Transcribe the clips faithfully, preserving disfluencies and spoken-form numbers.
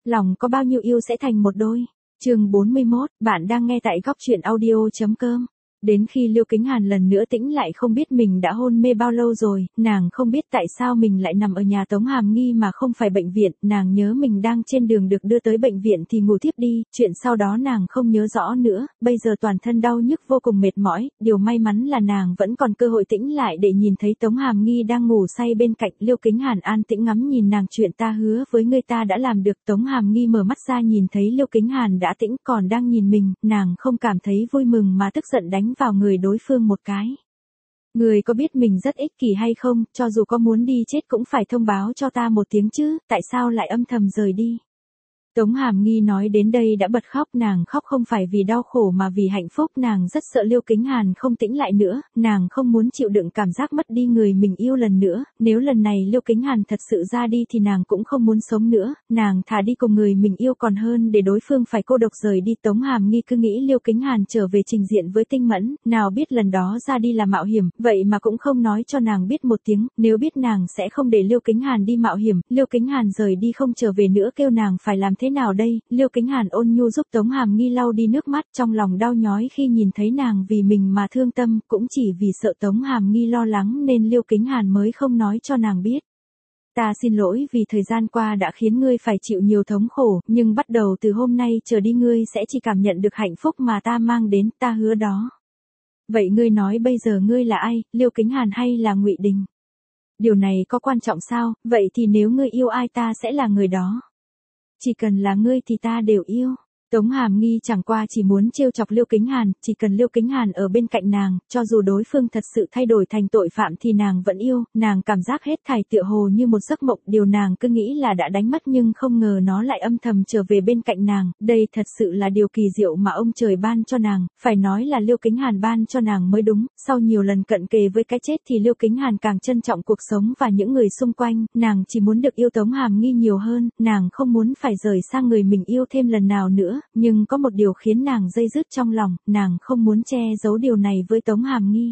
lòng có bao nhiêu yêu sẽ thành một đôi. Chương bốn mươi mốt, bạn đang nghe tại góc truyện audio chấm com. Đến khi Liêu Kính Hàn lần nữa tĩnh lại không biết mình đã hôn mê bao lâu rồi, nàng không biết tại sao mình lại nằm ở nhà Tống Hàm Nghi mà không phải bệnh viện, nàng nhớ mình đang trên đường được đưa tới bệnh viện thì ngủ thiếp đi, chuyện sau đó nàng không nhớ rõ nữa, bây giờ toàn thân đau nhức vô cùng mệt mỏi, điều may mắn là nàng vẫn còn cơ hội tĩnh lại để nhìn thấy Tống Hàm Nghi đang ngủ say bên cạnh. Liêu Kính Hàn an tĩnh ngắm nhìn nàng, chuyện ta hứa với ngươi ta đã làm được. Tống Hàm Nghi mở mắt ra nhìn thấy Liêu Kính Hàn đã tĩnh còn đang nhìn mình, nàng không cảm thấy vui mừng mà tức giận đánh vào người đối phương một cái. Người có biết mình rất ích kỷ hay không, cho dù có muốn đi chết cũng phải thông báo cho ta một tiếng chứ, tại sao lại âm thầm rời đi. Tống Hàm Nghi nói đến đây đã bật khóc, nàng khóc không phải vì đau khổ mà vì hạnh phúc, nàng rất sợ Liêu Kính Hàn không tĩnh lại nữa, nàng không muốn chịu đựng cảm giác mất đi người mình yêu lần nữa, nếu lần này Liêu Kính Hàn thật sự ra đi thì nàng cũng không muốn sống nữa, nàng thà đi cùng người mình yêu còn hơn để đối phương phải cô độc rời đi. Tống Hàm Nghi cứ nghĩ Liêu Kính Hàn trở về trình diện với Tinh Mẫn, nào biết lần đó ra đi là mạo hiểm, vậy mà cũng không nói cho nàng biết một tiếng, nếu biết nàng sẽ không để Liêu Kính Hàn đi mạo hiểm, Liêu Kính Hàn rời đi không trở về nữa kêu nàng phải làm thế nào đây. Liêu Kính Hàn ôn nhu giúp Tống Hàm Nghi lau đi nước mắt, trong lòng đau nhói khi nhìn thấy nàng vì mình mà thương tâm, cũng chỉ vì sợ Tống Hàm Nghi lo lắng nên Liêu Kính Hàn mới không nói cho nàng biết. Ta xin lỗi vì thời gian qua đã khiến ngươi phải chịu nhiều thống khổ, nhưng bắt đầu từ hôm nay trở đi ngươi sẽ chỉ cảm nhận được hạnh phúc mà ta mang đến, ta hứa đó. Vậy ngươi nói bây giờ ngươi là ai, Liêu Kính Hàn hay là Ngụy Đình? Điều này có quan trọng sao, vậy thì nếu ngươi yêu ai ta sẽ là người đó. Chỉ cần là ngươi thì ta đều yêu. Tống Hàm Nghi chẳng qua chỉ muốn trêu chọc Liêu Kính Hàn, chỉ cần Liêu Kính Hàn ở bên cạnh nàng, cho dù đối phương thật sự thay đổi thành tội phạm thì nàng vẫn yêu, nàng cảm giác hết thảy tựa hồ như một giấc mộng, điều nàng cứ nghĩ là đã đánh mất nhưng không ngờ nó lại âm thầm trở về bên cạnh nàng, đây thật sự là điều kỳ diệu mà ông trời ban cho nàng, phải nói là Liêu Kính Hàn ban cho nàng mới đúng, sau nhiều lần cận kề với cái chết thì Liêu Kính Hàn càng trân trọng cuộc sống và những người xung quanh, nàng chỉ muốn được yêu Tống Hàm Nghi nhiều hơn, nàng không muốn phải rời xa người mình yêu thêm lần nào nữa. Nhưng có một điều khiến nàng dây dứt trong lòng, nàng không muốn che giấu điều này với Tống Hàm Nghi.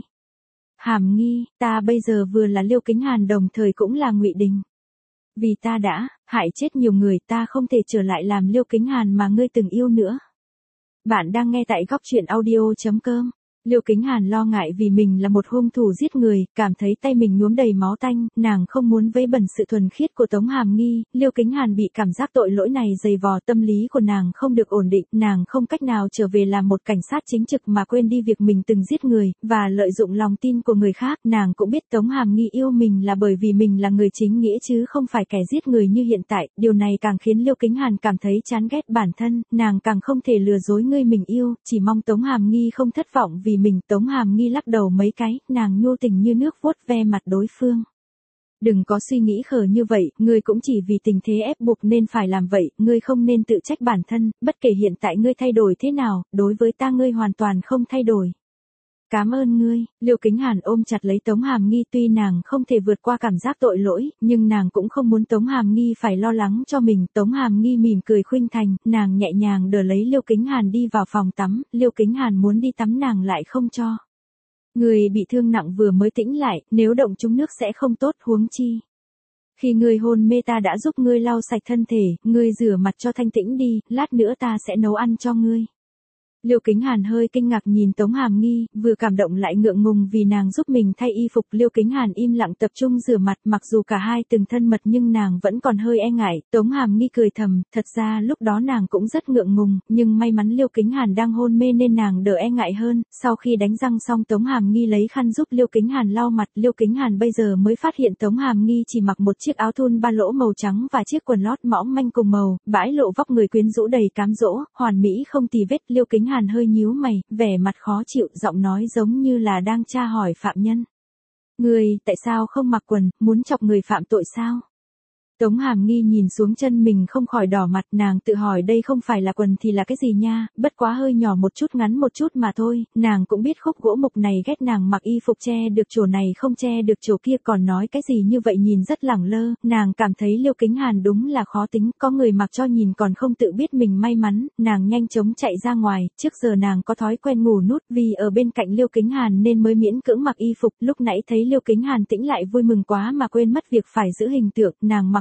Hàm Nghi, ta bây giờ vừa là Liêu Kính Hàn đồng thời cũng là Ngụy Đình. Vì ta đã hại chết nhiều người, ta không thể trở lại làm Liêu Kính Hàn mà ngươi từng yêu nữa. Bạn đang nghe tại góc truyện audio chấm com. Liêu Kính Hàn lo ngại vì mình là một hung thủ giết người, cảm thấy tay mình nhuốm đầy máu tanh, nàng không muốn vấy bẩn sự thuần khiết của Tống Hàm Nghi. Liêu Kính Hàn bị cảm giác tội lỗi này dày vò, tâm lý của nàng không được ổn định, nàng không cách nào trở về làm một cảnh sát chính trực mà quên đi việc mình từng giết người, và lợi dụng lòng tin của người khác. Nàng cũng biết Tống Hàm Nghi yêu mình là bởi vì mình là người chính nghĩa chứ không phải kẻ giết người như hiện tại, điều này càng khiến Liêu Kính Hàn cảm thấy chán ghét bản thân, nàng càng không thể lừa dối người mình yêu, chỉ mong Tống Hàm Nghi không thất vọng vì mình. Tống Hàm Nghi lắc đầu mấy cái, nàng nhu tình như nước vuốt ve mặt đối phương. Đừng có suy nghĩ khờ như vậy, ngươi cũng chỉ vì tình thế ép buộc nên phải làm vậy, ngươi không nên tự trách bản thân, bất kể hiện tại ngươi thay đổi thế nào, đối với ta ngươi hoàn toàn không thay đổi. Cảm ơn ngươi. Liêu Kính Hàn ôm chặt lấy Tống Hàm Nghi, tuy nàng không thể vượt qua cảm giác tội lỗi, nhưng nàng cũng không muốn Tống Hàm Nghi phải lo lắng cho mình. Tống Hàm Nghi mỉm cười khuynh thành, nàng nhẹ nhàng đỡ lấy Liêu Kính Hàn đi vào phòng tắm, Liêu Kính Hàn muốn đi tắm nàng lại không cho. Người bị thương nặng vừa mới tĩnh lại, nếu động trúng nước sẽ không tốt, huống chi. Khi ngươi hôn mê ta đã giúp ngươi lau sạch thân thể, ngươi rửa mặt cho thanh tĩnh đi, lát nữa ta sẽ nấu ăn cho ngươi. Liêu Kính Hàn hơi kinh ngạc nhìn Tống Hàm Nghi, vừa cảm động lại ngượng ngùng vì nàng giúp mình thay y phục. Liêu Kính Hàn im lặng tập trung rửa mặt, mặc dù cả hai từng thân mật nhưng nàng vẫn còn hơi e ngại. Tống Hàm Nghi cười thầm, thật ra lúc đó nàng cũng rất ngượng ngùng, nhưng may mắn Liêu Kính Hàn đang hôn mê nên nàng đỡ e ngại hơn. Sau khi đánh răng xong Tống Hàm Nghi lấy khăn giúp Liêu Kính Hàn lau mặt. Liêu Kính Hàn bây giờ mới phát hiện Tống Hàm Nghi chỉ mặc một chiếc áo thun ba lỗ màu trắng và chiếc quần lót mỏng manh cùng màu, bãi lộ vóc người quyến rũ đầy cám dỗ, hoàn mỹ không tì vết. Liêu Kính Hàn hơi nhíu mày, vẻ mặt khó chịu, giọng nói giống như là đang tra hỏi phạm nhân. Người, tại sao không mặc quần, muốn chọc người phạm tội sao? Tống Hàm Nghi nhìn xuống chân mình không khỏi đỏ mặt, nàng tự hỏi đây không phải là quần thì là cái gì nha, bất quá hơi nhỏ một chút ngắn một chút mà thôi, nàng cũng biết khúc gỗ mục này ghét nàng mặc y phục che được chỗ này không che được chỗ kia, còn nói cái gì như vậy nhìn rất lẳng lơ, nàng cảm thấy Liêu Kính Hàn đúng là khó tính, có người mặc cho nhìn còn không tự biết mình may mắn, nàng nhanh chóng chạy ra ngoài, trước giờ nàng có thói quen ngủ nút vì ở bên cạnh Liêu Kính Hàn nên mới miễn cưỡng mặc y phục, lúc nãy thấy Liêu Kính Hàn tĩnh lại vui mừng quá mà quên mất việc phải giữ hình tượng, nàng mặc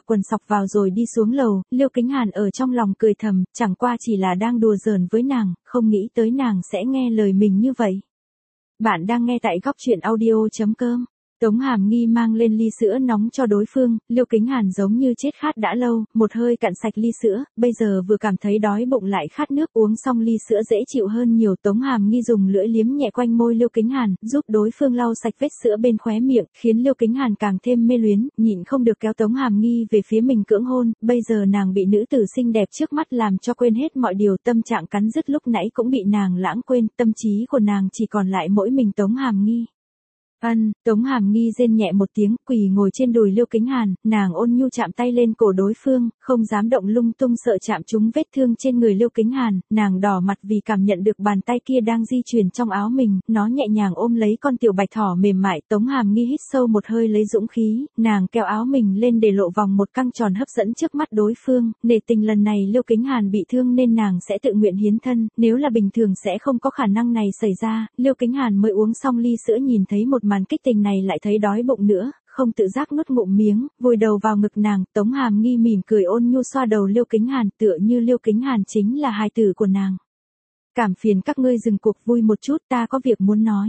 quần sọc vào rồi đi xuống lầu, Liêu Kính Hàn ở trong lòng cười thầm, chẳng qua chỉ là đang đùa giỡn với nàng, không nghĩ tới nàng sẽ nghe lời mình như vậy. Bạn đang nghe tại góc truyện audio chấm com. Tống Hàm Nghi mang lên ly sữa nóng cho đối phương, Liêu Kính Hàn giống như chết khát đã lâu, một hơi cạn sạch ly sữa, bây giờ vừa cảm thấy đói bụng lại khát nước, uống xong ly sữa dễ chịu hơn nhiều. Tống Hàm Nghi dùng lưỡi liếm nhẹ quanh môi Liêu Kính Hàn, giúp đối phương lau sạch vết sữa bên khóe miệng, khiến Liêu Kính Hàn càng thêm mê luyến, nhịn không được kéo Tống Hàm Nghi về phía mình cưỡng hôn. Bây giờ nàng bị nữ tử xinh đẹp trước mắt làm cho quên hết mọi điều, tâm trạng cắn rứt lúc nãy cũng bị nàng lãng quên, tâm trí của nàng chỉ còn lại mỗi mình Tống Hàm Nghi. Ân, Tống Hàm Nghi rên nhẹ một tiếng, quỳ ngồi trên đùi Liêu Kính Hàn, nàng ôn nhu chạm tay lên cổ đối phương, không dám động lung tung sợ chạm trúng vết thương trên người Liêu Kính Hàn, nàng đỏ mặt vì cảm nhận được bàn tay kia đang di chuyển trong áo mình, nó nhẹ nhàng ôm lấy con tiểu bạch thỏ mềm mại. Tống Hàm Nghi hít sâu một hơi lấy dũng khí, nàng kéo áo mình lên để lộ vòng một căng tròn hấp dẫn trước mắt đối phương, nể tình lần này Liêu Kính Hàn bị thương nên nàng sẽ tự nguyện hiến thân, nếu là bình thường sẽ không có khả năng này xảy ra. Liêu Kính Hàn mới uống xong ly sữa nhìn thấy một màn kích tình này lại thấy đói bụng nữa, không tự giác nuốt ngụm miếng, vùi đầu vào ngực nàng. Tống Hàm Nghi mỉm cười ôn nhu xoa đầu Liêu Kính Hàn, tựa như Liêu Kính Hàn chính là hài tử của nàng. Cảm phiền các ngươi dừng cuộc vui một chút, ta có việc muốn nói.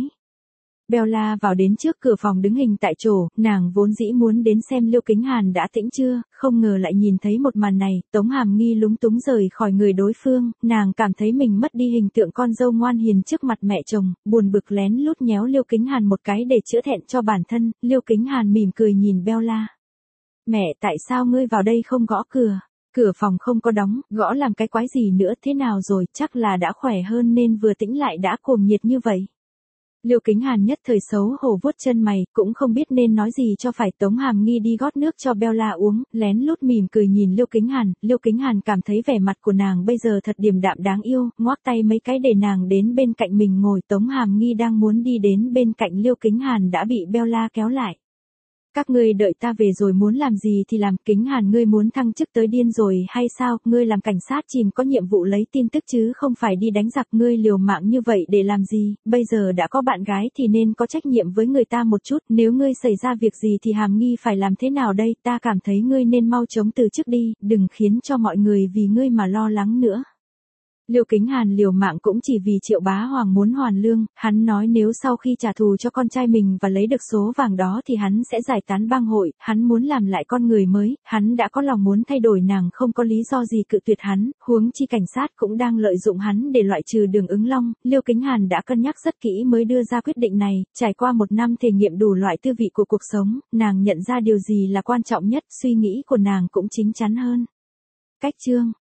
Bella vào đến trước cửa phòng đứng hình tại chỗ, nàng vốn dĩ muốn đến xem Liêu Kính Hàn đã tĩnh chưa, không ngờ lại nhìn thấy một màn này. Tống Hàm Nghi lúng túng rời khỏi người đối phương, nàng cảm thấy mình mất đi hình tượng con dâu ngoan hiền trước mặt mẹ chồng, buồn bực lén lút nhéo Liêu Kính Hàn một cái để chữa thẹn cho bản thân. Liêu Kính Hàn mỉm cười nhìn Bella. Mẹ, tại sao ngươi vào đây không gõ cửa? Cửa phòng không có đóng, gõ làm cái quái gì nữa, thế nào rồi, chắc là đã khỏe hơn nên vừa tĩnh lại đã cuồng nhiệt như vậy. Liêu Kính Hàn nhất thời xấu hổ vuốt chân mày, cũng không biết nên nói gì cho phải. Tống Hàm Nghi đi gót nước cho Bella uống, lén lút mỉm cười nhìn Liêu Kính Hàn, Liêu Kính Hàn cảm thấy vẻ mặt của nàng bây giờ thật điềm đạm đáng yêu, ngoác tay mấy cái để nàng đến bên cạnh mình ngồi. Tống Hàm Nghi đang muốn đi đến bên cạnh Liêu Kính Hàn đã bị Bella kéo lại. Các ngươi đợi ta về rồi muốn làm gì thì làm. Kính Hàn, ngươi muốn thăng chức tới điên rồi hay sao? Ngươi làm cảnh sát chìm có nhiệm vụ lấy tin tức chứ không phải đi đánh giặc. Ngươi liều mạng như vậy để làm gì? Bây giờ đã có bạn gái thì nên có trách nhiệm với người ta một chút. Nếu ngươi xảy ra việc gì thì Hàm Nghi phải làm thế nào đây? Ta cảm thấy ngươi nên mau chóng từ chức đi, đừng khiến cho mọi người vì ngươi mà lo lắng nữa. Liêu Kính Hàn liều mạng cũng chỉ vì Triệu Bá Hoàng muốn hoàn lương, hắn nói nếu sau khi trả thù cho con trai mình và lấy được số vàng đó thì hắn sẽ giải tán bang hội, hắn muốn làm lại con người mới, hắn đã có lòng muốn thay đổi, nàng không có lý do gì cự tuyệt hắn, huống chi cảnh sát cũng đang lợi dụng hắn để loại trừ Đường Ứng Long. Liêu Kính Hàn đã cân nhắc rất kỹ mới đưa ra quyết định này, trải qua một năm thể nghiệm đủ loại tư vị của cuộc sống, nàng nhận ra điều gì là quan trọng nhất, suy nghĩ của nàng cũng chín chắn hơn. Cách chương